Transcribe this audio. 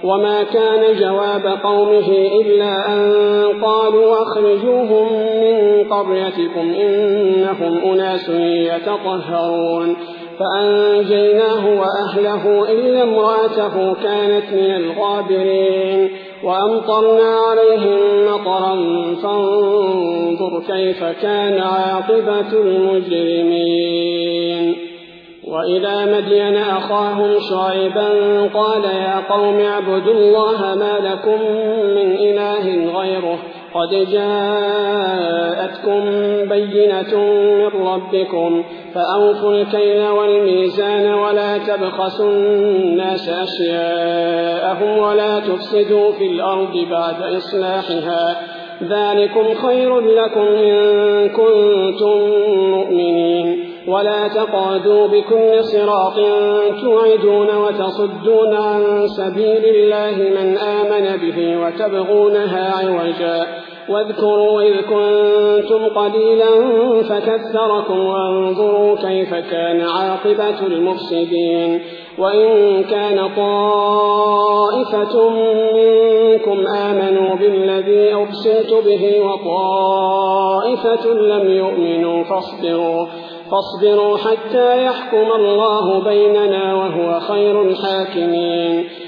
وما كان جواب قومه إلا أن قالوا أخرجوهم من قريتكم إنهم أناس يتطهرون فأنجيناه وأهله إلا امرأته كانت من الغابرين وأمطرنا عليهم مطرا فانظر كيف كان عاقبة المجرمين. وإلى مدين أخاهم شعيبا قال يا قوم اعبدوا الله ما لكم من إله غيره قد جاءتكم بينة من ربكم فأوفوا الكيل والميزان ولا تبخسوا الناس أشياءهم ولا تفسدوا في الأرض بعد إصلاحها ذلكم خير لكم إن كنتم مؤمنين ولا تقعدوا بكل صراط توعدون وتصدون عن سبيل الله من آمن به وتبغونها عوجا واذكروا إذ كنتم قليلا فكثركم وانظروا كيف كان عاقبة المفسدين. وإن كان طائفة منكم آمنوا بالذي أرسلت به وطائفة لم يؤمنوا فاصبروا حتى يحكم الله بيننا وهو خير الحاكمين.